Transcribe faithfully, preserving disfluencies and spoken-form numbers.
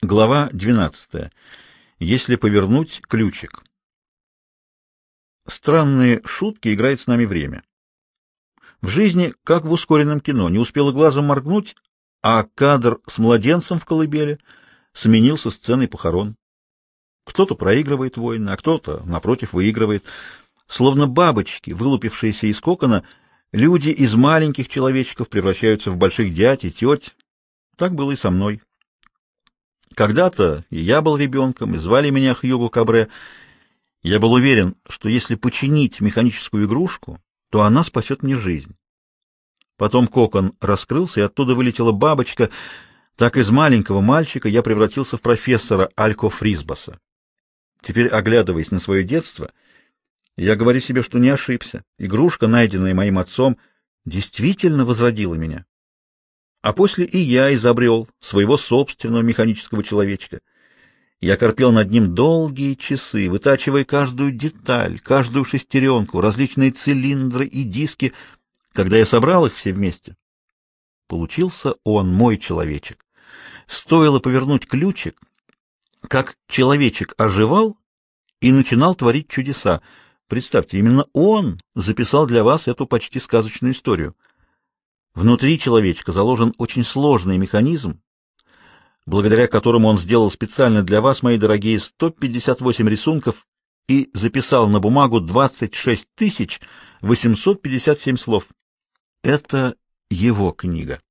Глава двенадцатая. Если повернуть ключик. Странные шутки играет с нами время. В жизни, как в ускоренном кино, не успела глазом моргнуть, а кадр с младенцем в колыбели сменился сценой похорон. Кто-то проигрывает войны, а кто-то, напротив, выигрывает. Словно бабочки, вылупившиеся из кокона, люди из маленьких человечков превращаются в больших дядь и теть. Так было и со мной. Когда-то и я был ребенком, и звали меня Хьюго Кабре. Я был уверен, что если починить механическую игрушку, то она спасет мне жизнь. Потом кокон раскрылся, и оттуда вылетела бабочка. Так из маленького мальчика я превратился в профессора Алько Фрисбаса. Теперь, оглядываясь на свое детство, я говорю себе, что не ошибся. Игрушка, найденная моим отцом, действительно возродила меня. А после и я изобрел своего собственного механического человечка. Я корпел над ним долгие часы, вытачивая каждую деталь, каждую шестеренку, различные цилиндры и диски. Когда я собрал их все вместе, получился он, мой человечек. Стоило повернуть ключик, как человечек оживал и начинал творить чудеса. Представьте, именно он записал для вас эту почти сказочную историю. Внутри человечка заложен очень сложный механизм, благодаря которому он сделал специально для вас, мои дорогие, сто пятьдесят восемь рисунков и записал на бумагу двадцать шесть тысяч восемьсот пятьдесят семь слов. Это его книга.